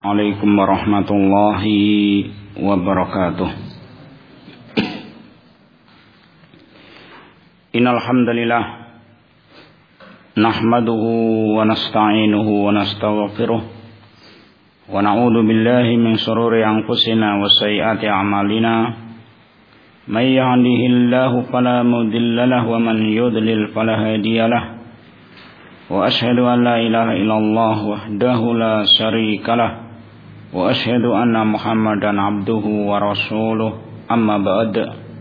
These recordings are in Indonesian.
Assalamualaikum warahmatullahi wabarakatuh. Innal hamdalillah nahmaduhu wa nasta'inuhu wa nastaghfiruh wa na'udzu billahi min shururi anfusina wa sayyiati a'malina. May yahdihillahu fala mudilla lahu wa man yudlil fala hadiya lahu. Wa asyhadu an la ilaha illallah wahdahu la syarika lah. Wa asyhadu anna Muhammadan abduhu wa rasuluh. Amma ba'd.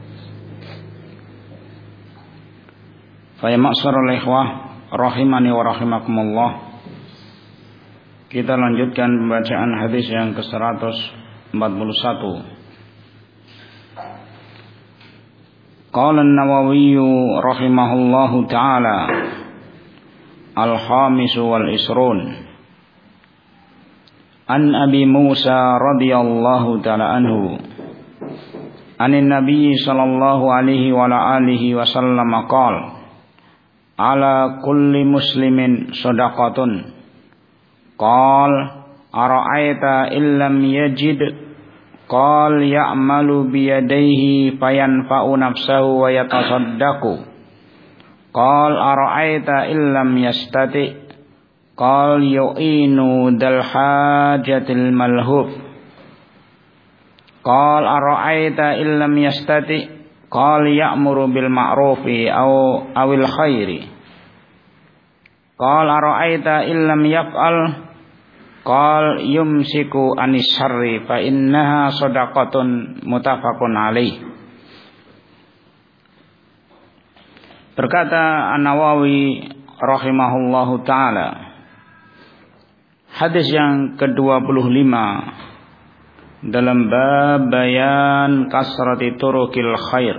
Fa ya ma'syaral ikhwah rahimani wa rahimakumullah. Kita lanjutkan pembacaan hadis yang ke-141. Qala an-Nawawi rahimahullahu ta'ala al-khamis wal isrun an Abi Musa radhiyallahu ta'ala anhu anin Nabi sallallahu alaihi wa alihi wasallam qala ala kulli muslimin shadaqatun qala ara'aita illam yajid qala ya'malu biyadayhi fayanfa'u nafsahu wa yatasaddaqu qala ara'aita illam yastati qal yu'inu dal hajatil malhuf qal ara'aita illam yastati qal ya'muru bil ma'rufi awil khairi qal ara'aita illam yaf'al qal yumsiku anis syarri fa innaha shadaqatun muttafaqun alaih. Berkata An-Nawawi rahimahullahu ta'ala, hadis yang ke-25 dalam bab bayan kasrati turukil khair,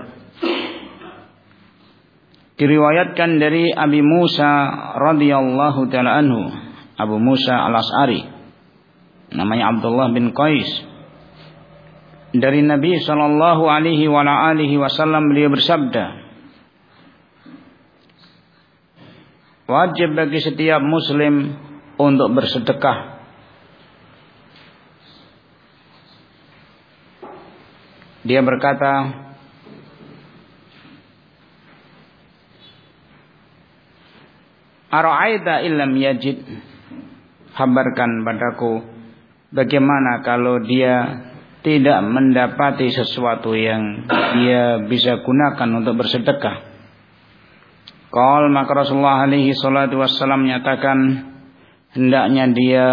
diriwayatkan dari Abi Musa radhiyallahu ta'ala anhu, Abu Musa al-Ash'ari, namanya Abdullah bin Qais, dari Nabi sallallahu alaihi wa alihi wasallam, beliau bersabda, wajib bagi setiap muslim untuk bersedekah. Dia berkata, ara'aita illam yajid, kabarkan padaku bagaimana kalau dia tidak mendapati sesuatu yang dia bisa gunakan untuk bersedekah. Qal, maka Rasulullah alaihi salatu wassalam menyatakan, hendaknya dia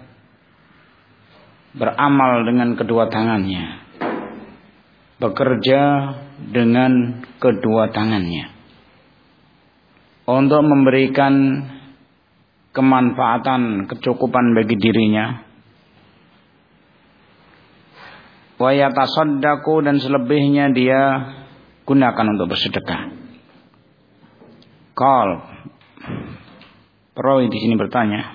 beramal dengan kedua tangannya, bekerja dengan kedua tangannya untuk memberikan kemanfaatan, kecukupan bagi dirinya. Wa yatasaddaqu, dan selebihnya dia gunakan untuk bersedekah. Qal, perawi di sini bertanya,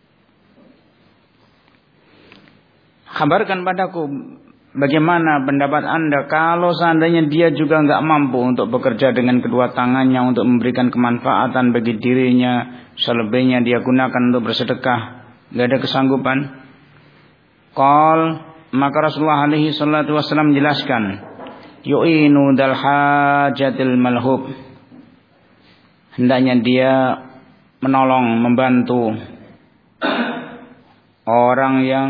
kabarkan padaku bagaimana pendapat Anda kalau seandainya dia juga enggak mampu untuk bekerja dengan kedua tangannya untuk memberikan kemanfaatan bagi dirinya, selebihnya dia gunakan untuk bersedekah, enggak ada kesanggupan. Qal, maka Rasulullah alaihi salatu wasallam menjelaskan, yu'inu dal hajatil malhub, hendaknya dia menolong, membantu orang yang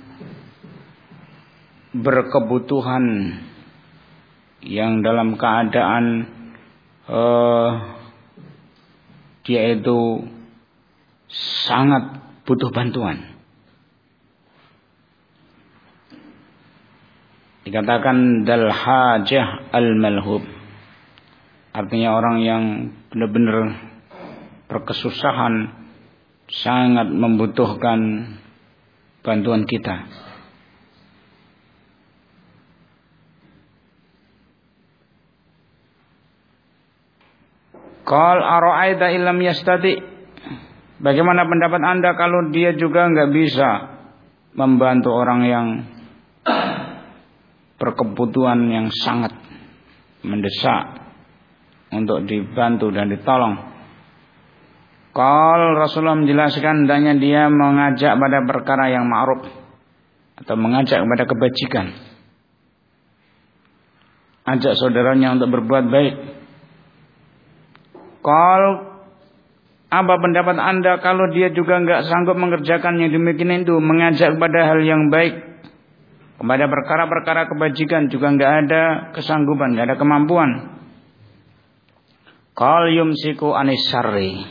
berkebutuhan, yang dalam keadaan dia itu sangat butuh bantuan. Dikatakan dal hajah al malhub, artinya orang yang benar-benar berkesusahan, sangat membutuhkan bantuan kita. Qal ara'aita illam yastati, bagaimana pendapat Anda kalau dia juga enggak bisa membantu orang yang berkebutuhan yang sangat mendesak untuk dibantu dan ditolong. Qal, Rasulullah menjelaskan hendaknya dia mengajak pada perkara yang ma'ruf, atau mengajak kepada kebajikan. Ajak saudaranya untuk berbuat baik. Kalau apa pendapat Anda kalau dia juga enggak sanggup mengerjakan yang demikian itu, mengajak kepada hal yang baik, kepada perkara-perkara kebajikan juga enggak ada kesanggupan, enggak ada kemampuan. Qal yumsiku anis syarri.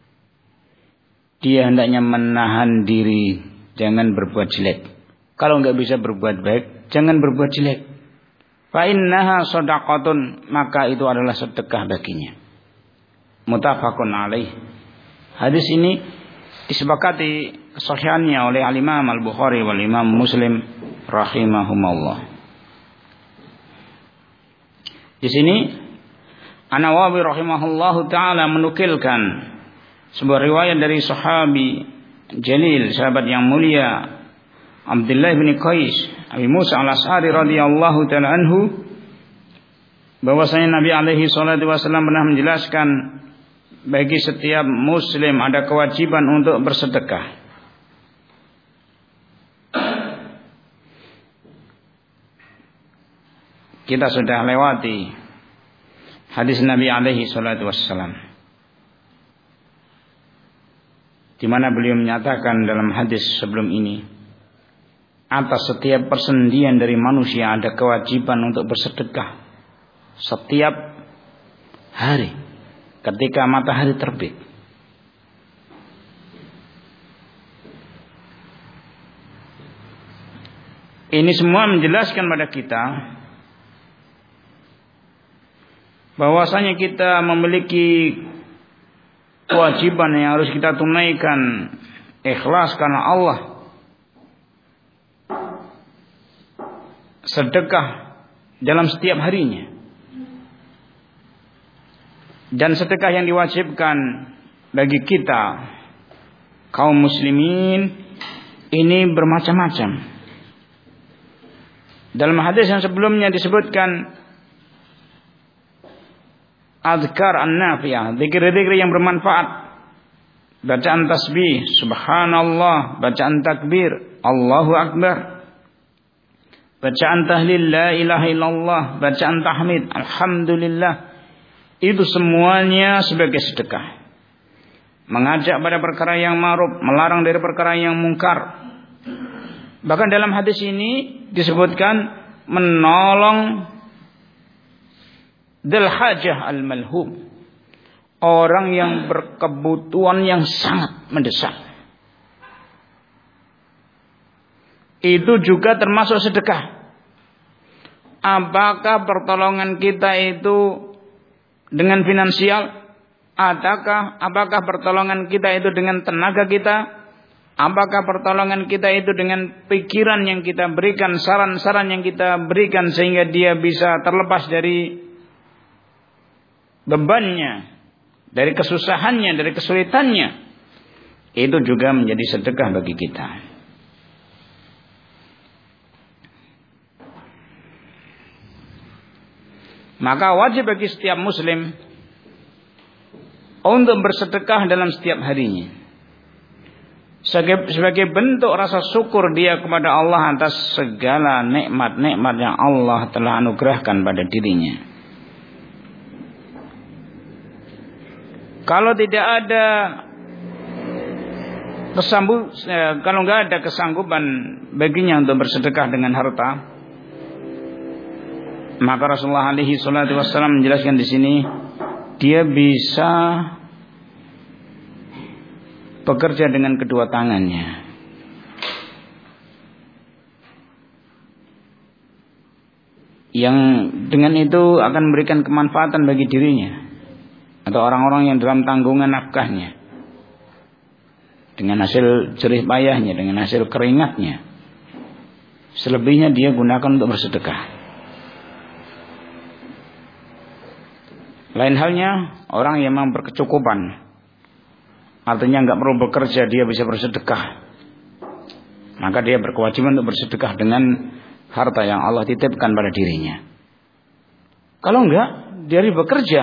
Dia hendaknya menahan diri, jangan berbuat jelek. Kalau enggak bisa berbuat baik, jangan berbuat jelek. Fa innaha shadaqatun, maka itu adalah sedekah baginya. Muttafaqun alaih. Hadis ini disepakati kesahihannya oleh Al-Imam Al-Bukhari wal Imam Muslim rahimahumullah. Di sini An-Nawawi rahimahullahu taala menukilkan sebuah riwayat dari sahabi jalil, sahabat yang mulia Abdullah bin Qais Abi Musa Al-Asy'ari radhiyallahu taala anhu, bahwasanya Nabi alaihi salatu wasallam pernah menjelaskan bagi setiap muslim ada kewajiban untuk bersedekah. Kita sudah lewati hadis Nabi alaihi salatu wasallam, di mana beliau menyatakan dalam hadis sebelum ini, atas setiap persendian dari manusia ada kewajiban untuk bersedekah setiap hari ketika matahari terbit. Ini semua menjelaskan pada kita bahwasanya kita memiliki kewajiban yang harus kita tunaikan ikhlas karena Allah. Sedekah dalam setiap harinya. Dan sedekah yang diwajibkan bagi kita kaum muslimin ini bermacam-macam. Dalam hadis yang sebelumnya disebutkan azkar an-nafi'ah, zikir-zikir yang bermanfaat, bacaan tasbih, subhanallah, bacaan takbir, Allahu akbar, bacaan tahlil la ilaha illallah, bacaan tahmid alhamdulillah. Itu semuanya sebagai sedekah. Mengajak pada perkara yang ma'ruf, melarang dari perkara yang mungkar. Bahkan dalam hadis ini disebutkan menolong dzul hajah al-malhum, orang yang berkebutuhan yang sangat mendesak. Itu juga termasuk sedekah. Apakah pertolongan kita itu dengan finansial? Apakah pertolongan kita itu dengan tenaga kita? Apakah pertolongan kita itu dengan pikiran yang kita berikan, saran-saran yang kita berikan sehingga dia bisa terlepas dari bebannya, dari kesusahannya, dari kesulitannya? Itu juga menjadi sedekah bagi kita. Maka wajib bagi setiap muslim untuk bersedekah dalam setiap harinya, sebagai bentuk rasa syukur dia kepada Allah atas segala nikmat-nikmat yang Allah telah anugerahkan pada dirinya. Kalau tidak ada kalau nggak ada kesanggupan baginya untuk bersedekah dengan harta, maka Rasulullah alaihi salatu wasallam menjelaskan di sini dia bisa bekerja dengan kedua tangannya. Yang dengan itu akan memberikan kemanfaatan bagi dirinya atau orang-orang yang dalam tanggungan nafkahnya, dengan hasil jerih payahnya, dengan hasil keringatnya. Selebihnya dia gunakan untuk bersedekah. Lain halnya orang yang memang berkecukupan, artinya nggak perlu bekerja, dia bisa bersedekah, maka dia berkewajiban untuk bersedekah dengan harta yang Allah titipkan pada dirinya. Kalau enggak, dia bekerja.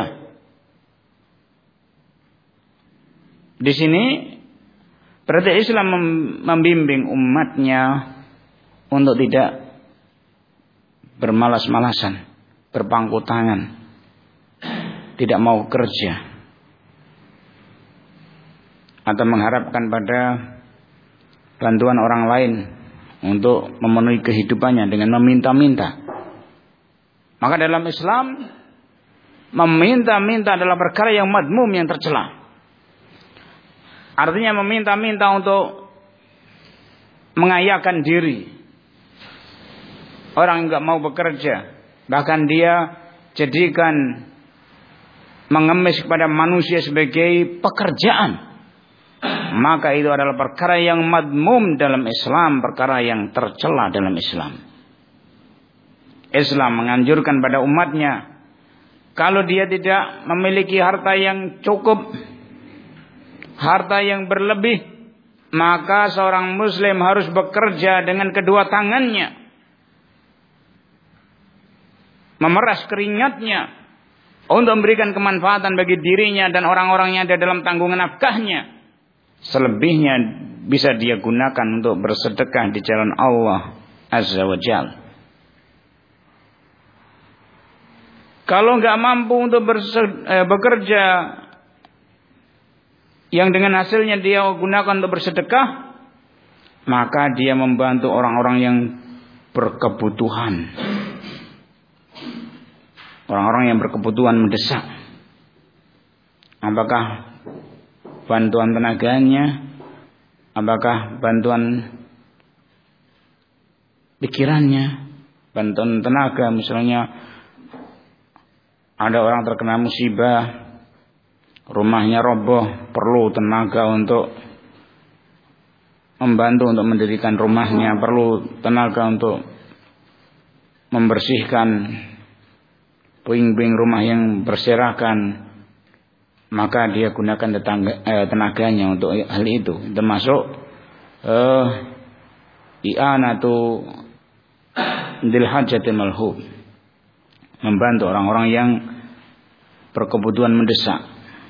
Di sini berarti Islam membimbing umatnya untuk tidak bermalas-malasan, berpangku tangan, tidak mau kerja, atau mengharapkan pada bantuan orang lain untuk memenuhi kehidupannya dengan meminta-minta. Maka dalam Islam, meminta-minta adalah perkara yang madmum, yang tercela. Artinya meminta-minta untuk mengayakan diri. Orang enggak mau bekerja, bahkan dia jadikan mengemis kepada manusia sebagai pekerjaan. Maka itu adalah perkara yang madmum dalam Islam, perkara yang tercela dalam Islam. Islam menganjurkan pada umatnya, kalau dia tidak memiliki harta yang cukup, harta yang berlebih, maka seorang muslim harus bekerja dengan kedua tangannya, memeras keringatnya untuk memberikan kemanfaatan bagi dirinya dan orang-orang yang ada dalam tanggungan nafkahnya. Selebihnya bisa dia gunakan untuk bersedekah di jalan Allah Azza wa Jalla. Kalau nggak mampu untuk bekerja yang dengan hasilnya dia gunakan untuk bersedekah, maka dia membantu orang-orang yang berkebutuhan, orang-orang yang berkebutuhan mendesak. Apakah bantuan tenaganya, apakah bantuan pikirannya, bantuan tenaga, misalnya ada orang terkena musibah, rumahnya roboh, perlu tenaga untuk membantu untuk mendirikan rumahnya, perlu tenaga untuk membersihkan puing-puing rumah yang berserakan, maka dia gunakan tenaganya untuk hal itu, termasuk i'anatu dil hajatil malhub, membantu orang-orang yang berkebutuhan mendesak,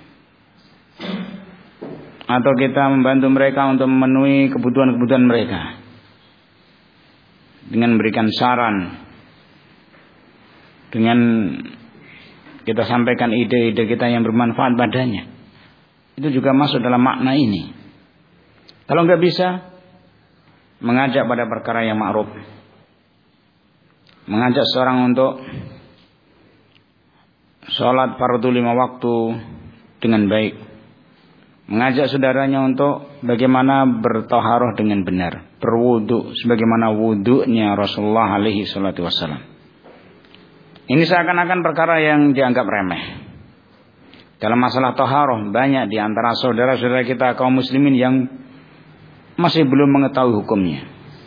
atau kita membantu mereka untuk memenuhi kebutuhan-kebutuhan mereka dengan memberikan saran, dengan kita sampaikan ide-ide kita yang bermanfaat padanya. Itu juga masuk dalam makna ini. Kalau nggak bisa, mengajak pada perkara yang ma'ruf, mengajak seorang untuk sholat fardu 5 waktu dengan baik, mengajak saudaranya untuk bagaimana bertaharah dengan benar, berwudu sebagaimana wudunya Rasulullah alaihi salatu wassalam. Ini seakan-akan perkara yang dianggap remeh. Dalam masalah taharah, banyak di antara saudara-saudara kita kaum muslimin yang masih belum mengetahui hukumnya.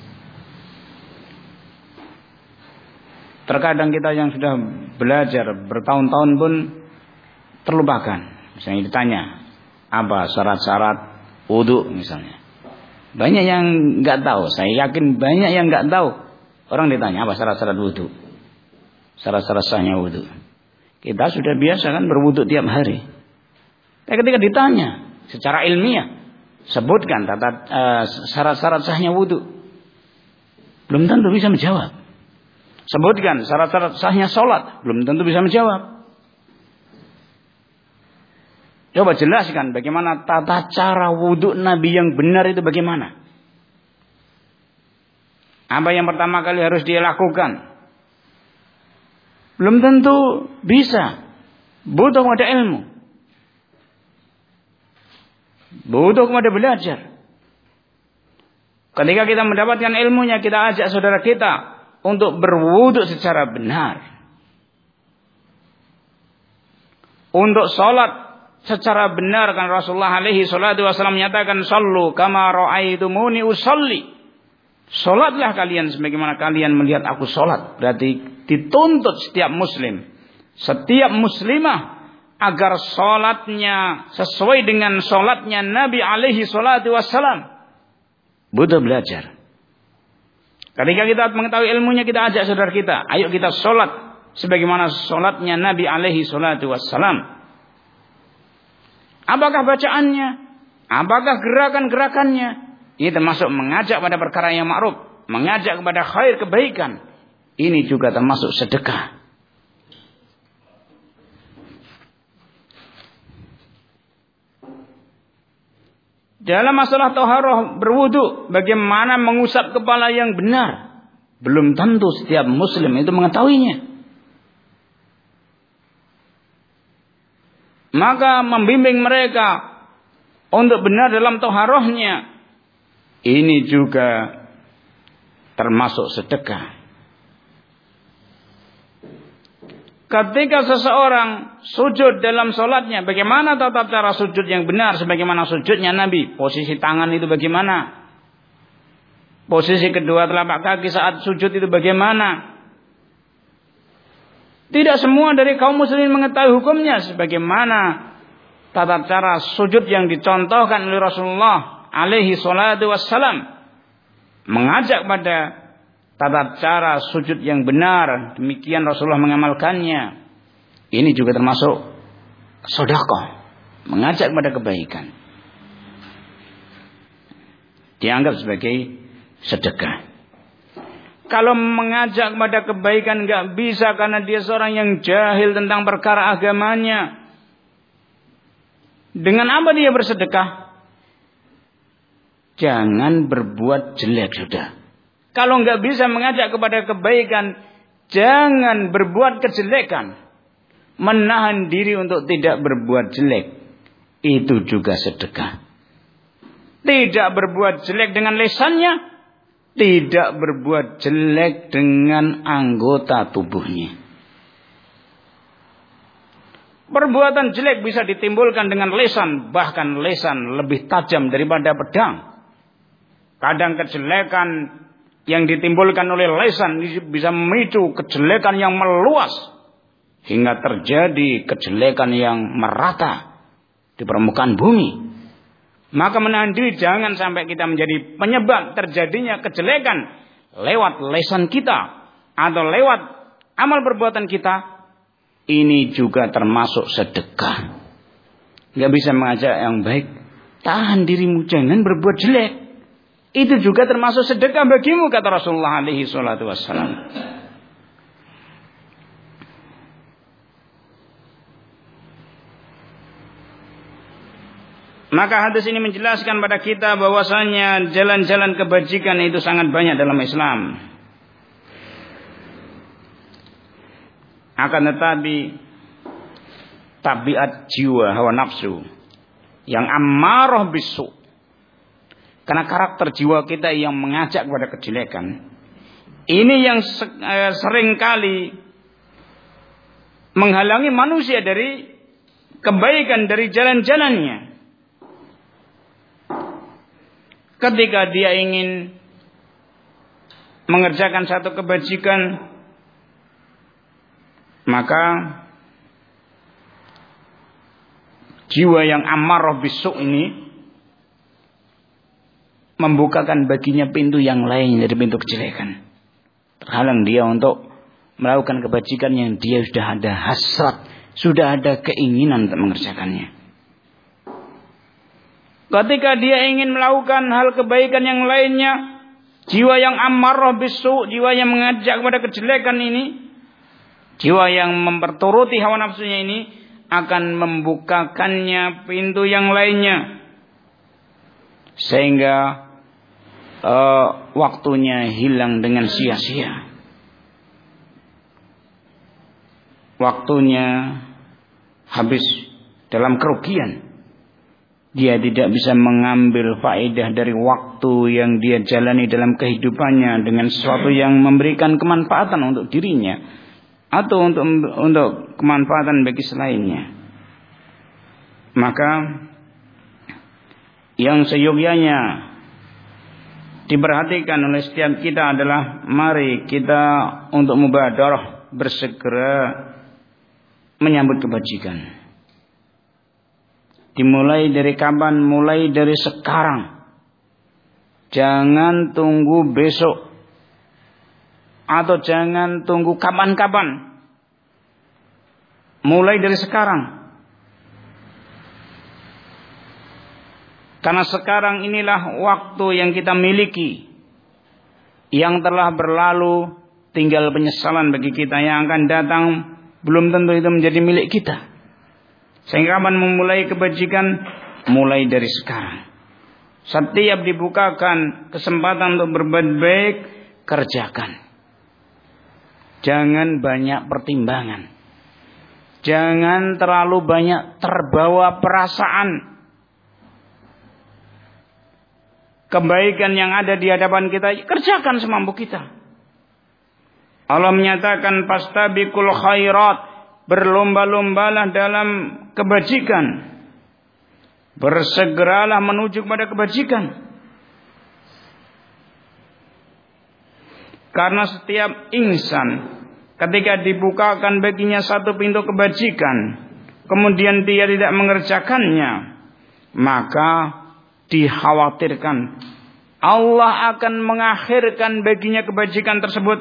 Terkadang kita yang sudah belajar bertahun-tahun pun terlupakan. Misalnya ditanya, apa syarat-syarat wudu misalnya. Banyak yang nggak tahu. Saya yakin banyak yang nggak tahu. Orang ditanya apa syarat-syarat wudu, syarat-syarat sahnya wudu. Kita sudah biasa kan berwudu tiap hari. Tapi ketika ditanya secara ilmiah, sebutkan syarat-syarat sahnya wudu, belum tentu bisa menjawab. Sebutkan syarat-syarat sahnya sholat, belum tentu bisa menjawab. Coba jelaskan bagaimana tata cara wudu Nabi yang benar itu bagaimana. Apa yang pertama kali harus dia lakukan? Belum tentu bisa. Butuh kepada ilmu, butuh kepada belajar. Ketika kita mendapatkan ilmunya, kita ajak saudara kita untuk berwudu secara benar, untuk sholat secara benar. Kan Rasulullah alaihi salatu wasallam menyatakan, "Shallu kama ra'aitumuni usolli." Sholatlah kalian sebagaimana kalian melihat aku sholat. Berarti dituntut setiap muslim, setiap muslimah, agar sholatnya sesuai dengan sholatnya Nabi alaihi salatu wassalam. Butuh belajar. Ketika kita mengetahui ilmunya, kita ajak saudara kita, ayo kita sholat sebagaimana sholatnya Nabi alaihi salatu wassalam. Apakah bacaannya? Apakah gerakan-gerakannya? Ini termasuk mengajak pada perkara yang ma'ruf. mengajak kepada khair, kebaikan, ini juga termasuk sedekah. Dalam masalah taharah berwudu, bagaimana mengusap kepala yang benar, belum tentu setiap muslim itu mengetahuinya. Maka membimbing mereka untuk benar dalam taharahnya, ini juga termasuk sedekah. Ketika seseorang sujud dalam sholatnya, bagaimana tata cara sujud yang benar sebagaimana sujudnya Nabi? Posisi tangan itu bagaimana? Posisi kedua telapak kaki saat sujud itu bagaimana? Tidak semua dari kaum muslimin mengetahui hukumnya sebagaimana tata cara sujud yang dicontohkan oleh Rasulullah alaihi salatu wassalam, mengajak pada tata cara sujud yang benar. Demikian Rasulullah mengamalkannya. Ini juga termasuk sedekah, mengajak pada kebaikan, dianggap sebagai sedekah. Kalau mengajak pada kebaikan enggak bisa karena dia seorang yang jahil tentang perkara agamanya, dengan apa dia bersedekah? Jangan berbuat jelek sudah. Kalau enggak bisa mengajak kepada kebaikan, jangan berbuat kejelekan. Menahan diri untuk tidak berbuat jelek, itu juga sedekah. Tidak berbuat jelek dengan lisannya, tidak berbuat jelek dengan anggota tubuhnya. Perbuatan jelek bisa ditimbulkan dengan lisan, bahkan lisan lebih tajam daripada pedang. Kadang kejelekan yang ditimbulkan oleh lisan bisa memicu kejelekan yang meluas hingga terjadi kejelekan yang merata di permukaan bumi. Maka menahan diri jangan sampai kita menjadi penyebab terjadinya kejelekan lewat lisan kita atau lewat amal perbuatan kita. Ini juga termasuk sedekah. Gak bisa mengajak yang baik, tahan dirimu jangan berbuat jelek. Itu juga termasuk sedekah bagimu, kata Rasulullah alaihi salatu wassalam. Maka hadis ini menjelaskan pada kita bahwasanya jalan-jalan kebajikan itu sangat banyak dalam Islam. Akan tetapi tabiat jiwa hawa nafsu yang ammarah bisu, karena karakter jiwa kita yang mengajak kepada kejelekan, ini yang sering kali menghalangi manusia dari kebaikan, dari jalan-jalannya. Ketika dia ingin mengerjakan satu kebajikan, maka jiwa yang ammarah bisu ini membukakan baginya pintu yang lain dari pintu kejelekan. Terhalang dia untuk melakukan kebajikan yang dia sudah ada hasrat, sudah ada keinginan untuk mengerjakannya. Ketika dia ingin melakukan hal kebaikan yang lainnya, jiwa yang ammarah bisu, jiwa yang mengajak kepada kejelekan ini, jiwa yang memperturuti hawa nafsunya ini akan membukakannya pintu yang lainnya, sehingga waktunya hilang dengan sia-sia. Waktunya habis dalam kerugian. Dia tidak bisa mengambil faedah dari waktu yang dia jalani dalam kehidupannya dengan sesuatu yang memberikan kemanfaatan untuk dirinya atau untuk kemanfaatan bagi selainnya. Maka yang seyogyanya diperhatikan oleh setiap kita adalah mari kita untuk mubadarah, bersegera menyambut kebajikan. Dimulai dari kapan? Mulai dari sekarang. Jangan tunggu besok atau jangan tunggu kapan-kapan. Mulai dari sekarang. Karena sekarang inilah waktu yang kita miliki, Yang telah berlalu tinggal penyesalan bagi kita. Yang akan datang belum tentu itu menjadi milik kita. Sehingga kapan memulai kebajikan? Mulai dari sekarang. Setiap dibukakan kesempatan untuk berbuat baik, kerjakan. Jangan banyak pertimbangan. Jangan terlalu banyak terbawa perasaan. Kebaikan yang ada di hadapan kita, kerjakan semampu kita. Allah menyatakan fastabiqul khairat, berlomba-lombalah dalam kebajikan. Bersegeralah menuju kepada kebajikan. Karena setiap insan ketika dibukakan baginya satu pintu kebajikan, kemudian dia tidak mengerjakannya, maka dikhawatirkan Allah akan mengakhirkan baginya kebajikan tersebut.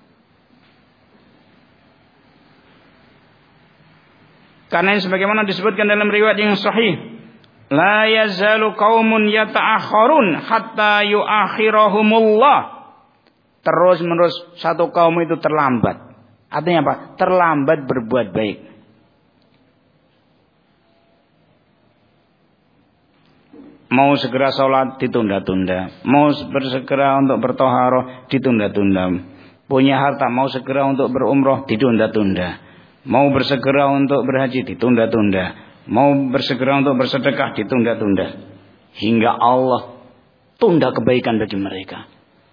Karena sebagaimana disebutkan dalam riwayat yang sahih, la yazalu qaumun yata'akhirun hatta yu'akhirahumullah. Terus menerus satu kaum itu terlambat. Artinya apa? Terlambat berbuat baik. Mau segera sholat ditunda-tunda. Mau bersegera untuk bertoharoh ditunda-tunda. Punya harta mau segera untuk berumroh ditunda-tunda. Mau bersegera untuk berhaji ditunda-tunda. Mau bersegera untuk bersedekah ditunda-tunda. Hingga Allah tunda kebaikan bagi mereka.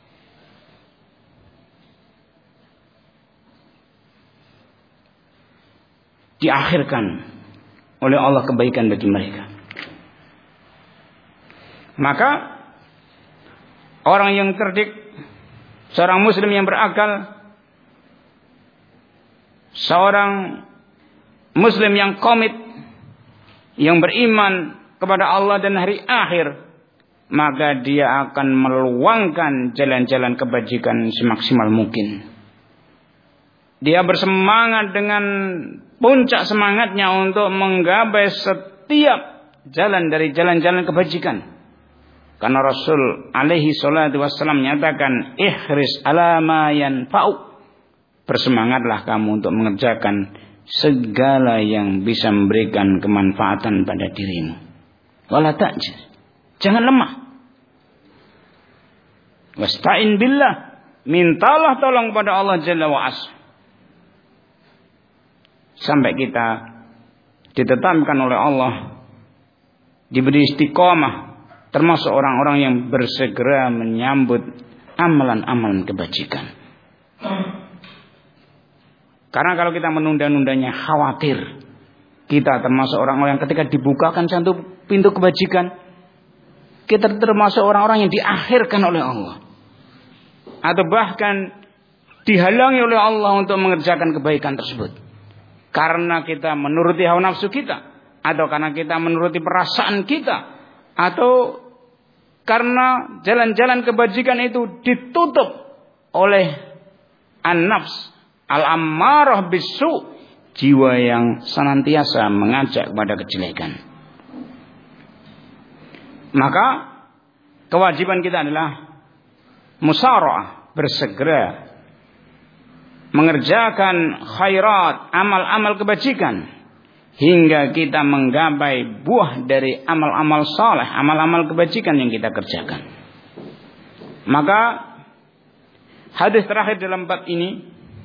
Diakhirkan oleh Allah kebaikan bagi mereka. Maka orang yang cerdik, seorang muslim yang berakal, seorang muslim yang komit, yang beriman kepada Allah dan hari akhir, maka dia akan meluangkan jalan-jalan kebajikan semaksimal mungkin. Dia bersemangat dengan puncak semangatnya untuk menggapai setiap jalan dari jalan-jalan kebajikan. Karena Rasul alaihi salatu wassalam menyatakan, ihris ala ma yanfa'u. Bersemangatlah kamu untuk mengerjakan segala yang bisa memberikan kemanfaatan pada dirimu. Wala ta'jiz. Jangan lemah. Wasta'in billah. Mintalah tolong kepada Allah Jalla wa As. Sampai kita ditetapkan oleh Allah, diberi istiqomah, termasuk orang-orang yang bersegera menyambut amalan-amalan kebajikan. Karena kalau kita menunda-nundanya, khawatir kita termasuk orang-orang yang ketika dibukakan satu pintu kebajikan, kita termasuk orang-orang yang diakhirkan oleh Allah, atau bahkan dihalangi oleh Allah untuk mengerjakan kebaikan tersebut. Karena kita menuruti hawa nafsu kita, atau karena kita menuruti perasaan kita, atau karena jalan-jalan kebajikan itu ditutup oleh an-nafs al-ammarah bisu, jiwa yang senantiasa mengajak kepada kejelekan. Maka kewajiban kita adalah musara'ah, bersegera mengerjakan khairat, amal-amal kebajikan, hingga kita menggapai buah dari amal-amal saleh, amal-amal kebajikan yang kita kerjakan. Maka hadis terakhir dalam bab ini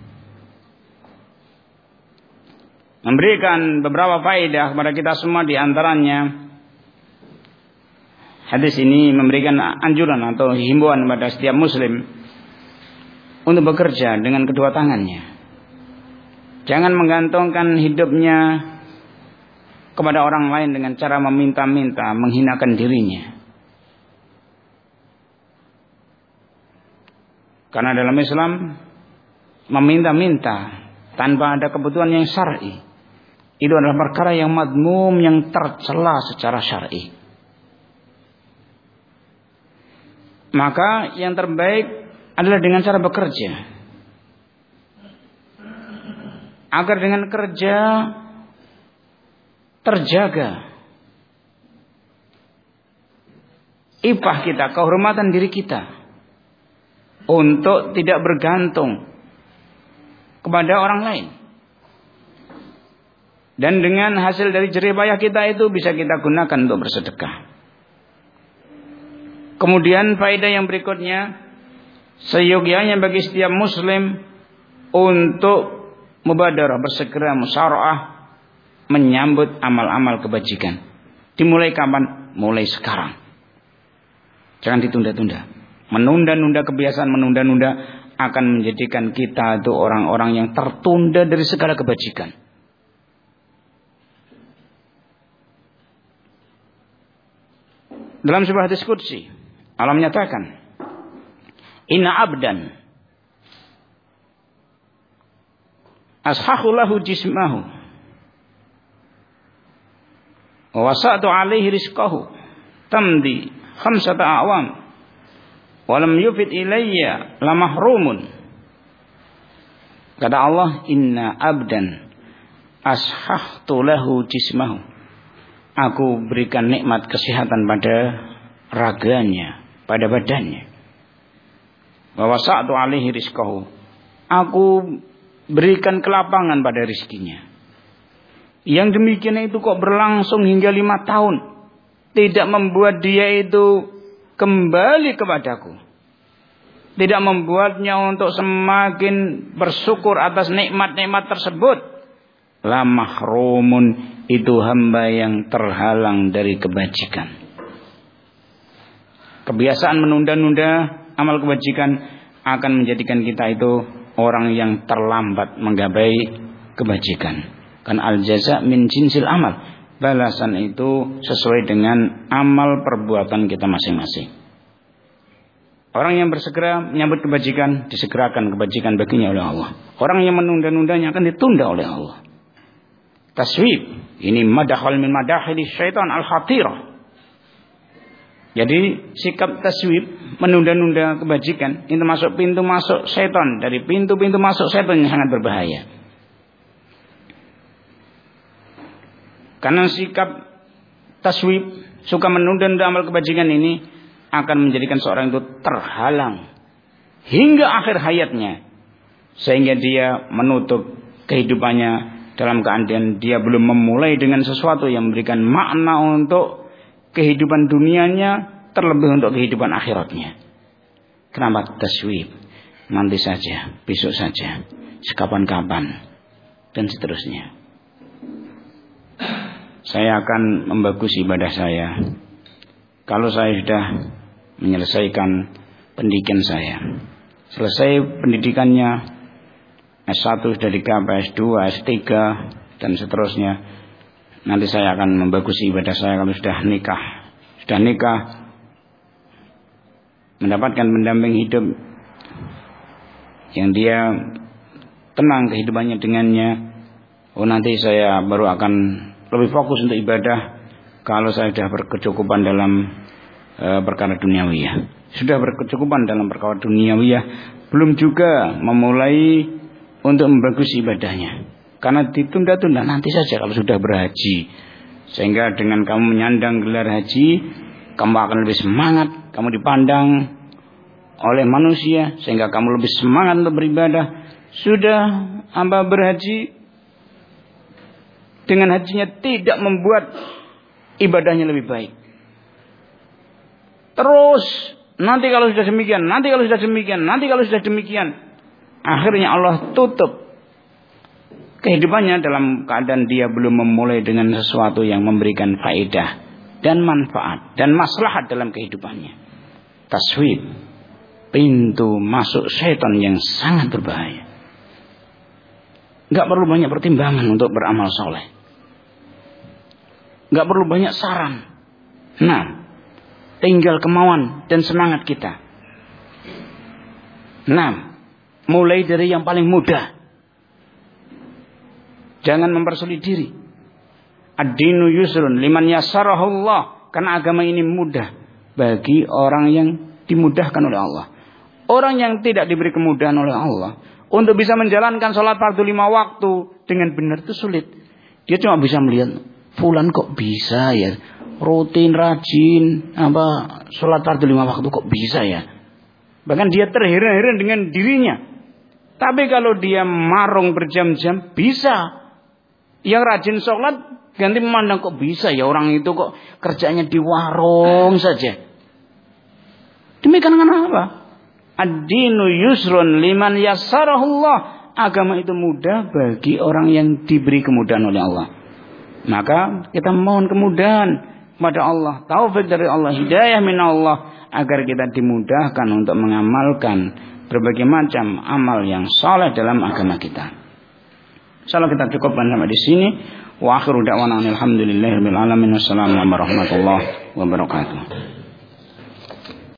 memberikan beberapa faedah kepada kita semua. Di antaranya, hadis ini memberikan anjuran atau himbauan kepada setiap muslim untuk bekerja dengan kedua tangannya. Jangan menggantungkan hidupnya kepada orang lain dengan cara meminta-minta, menghinakan dirinya. Karena dalam Islam, meminta-minta tanpa ada kebutuhan yang syar'i, itu adalah perkara yang madmum, yang tercela secara syar'i. Maka yang terbaik adalah dengan cara bekerja, agar dengan kerja terjaga ifah kita, kehormatan diri kita. untuk tidak bergantung kepada orang lain. Dan dengan hasil dari jerih payah kita itu bisa kita gunakan untuk bersedekah. Kemudian faedah yang berikutnya, seyogyanya bagi setiap muslim untuk mubadarah, bersegera musyara'ah menyambut amal-amal kebajikan. Dimulai kapan? Mulai sekarang. Jangan ditunda-tunda. Menunda-nunda, kebiasaan menunda-nunda akan menjadikan kita itu orang-orang yang tertunda dari segala kebajikan. Dalam sebuah hadis qudsi, Allah menyatakan, "Inna abdan ashahu lahu jismahu wa wasa'tu alaihi rizqahu tamdi khamsata a'wam wa lam yufid ilayya lamahrumun." Kata Allah, "Inna abdan ashahtu lahu jismahu." Aku berikan nikmat kesehatan pada raganya, pada badannya. Wa wasa'tu alaihi rizqahu. Aku berikan kelapangan pada rizkinya. Yang demikian itu kok berlangsung hingga 5 tahun. Tidak membuat dia itu kembali kepadaku. Tidak membuatnya untuk semakin bersyukur atas nikmat-nikmat tersebut. La mahrumun, itu hamba yang terhalang dari kebajikan. Kebiasaan menunda-nunda amal kebajikan akan menjadikan kita itu orang yang terlambat menggapai kebajikan. Kan al-jaza min jinsil amal. Balasan itu sesuai dengan amal perbuatan kita masing-masing. Orang yang bersegera menyambut kebajikan, disegerakan kebajikan baginya oleh Allah. Orang yang menunda-nundanya akan ditunda oleh Allah. Taswib, ini madahal min madahili syaitan al-khatirah. Jadi sikap taswib, menunda-nunda kebajikan, itu masuk pintu masuk syaitan. Dari pintu-pintu masuk syaitan yang sangat berbahaya. Karena sikap taswib, suka menunda-nunda amal kebajikan ini akan menjadikan seorang itu terhalang hingga akhir hayatnya, sehingga dia menutup kehidupannya dalam keadaan dia belum memulai dengan sesuatu yang memberikan makna untuk kehidupan dunianya, terlebih untuk kehidupan akhiratnya. Kenapa taswib? Nanti saja, besok saja, sekapan-kapan, dan seterusnya. Saya akan membagus ibadah saya kalau saya sudah menyelesaikan pendidikan saya. Selesai pendidikannya, S1 sudah digapai, S2, S3 dan seterusnya. Nanti saya akan membagusi ibadah saya kalau sudah nikah, mendapatkan pendamping hidup yang dia tenang kehidupannya dengannya. Nanti saya baru akan lebih fokus untuk ibadah kalau saya sudah berkecukupan dalam perkara duniawiyah. Sudah berkecukupan dalam perkara duniawiyah, belum juga memulai untuk membagusi ibadahnya. Karena ditunda-tunda, nanti saja kalau sudah berhaji. Sehingga dengan kamu menyandang gelar haji, kamu akan lebih semangat, kamu dipandang oleh manusia, sehingga kamu lebih semangat untuk beribadah. Sudah hamba berhaji, dengan hajinya tidak membuat ibadahnya lebih baik. Terus, nanti kalau sudah demikian, nanti kalau sudah demikian, nanti kalau sudah demikian. Akhirnya Allah tutup kehidupannya dalam keadaan dia belum memulai dengan sesuatu yang memberikan faedah dan manfaat dan maslahat dalam kehidupannya. Taswib, pintu masuk setan yang sangat berbahaya. Gak perlu banyak pertimbangan untuk beramal soleh. Gak perlu banyak saran. Nah, tinggal kemauan dan semangat kita. Nah, mulai dari yang paling mudah. Jangan mempersulit diri. Ad-dinu yusrun liman yasarahullah. Karena agama ini mudah bagi orang yang dimudahkan oleh Allah. Orang yang tidak diberi kemudahan oleh Allah untuk bisa menjalankan sholat fardu 5 waktu dengan benar itu sulit. Dia cuma bisa melihat, fulan kok bisa ya, rutin rajin sholat fardu 5 waktu kok bisa ya. Bahkan dia terheran-heran dengan dirinya. Tapi kalau dia marung berjam-jam, bisa. Yang rajin sholat, ganti memandang, kok bisa ya orang itu kok kerjanya di warung saja. Demikian kenapa? Ad-dinu yusrun liman yassarahullah. Agama itu mudah bagi orang yang diberi kemudahan oleh Allah. Maka kita mohon kemudahan kepada Allah, taufik dari Allah, hidayah min Allah, agar kita dimudahkan untuk mengamalkan berbagai macam amal yang saleh dalam agama kita. Insyaallah kita cukupkan sampai di sini. Wa akhiru da'wana alhamdulillahirabbil alamin. Wassalamu warahmatullahi wabarakatuh.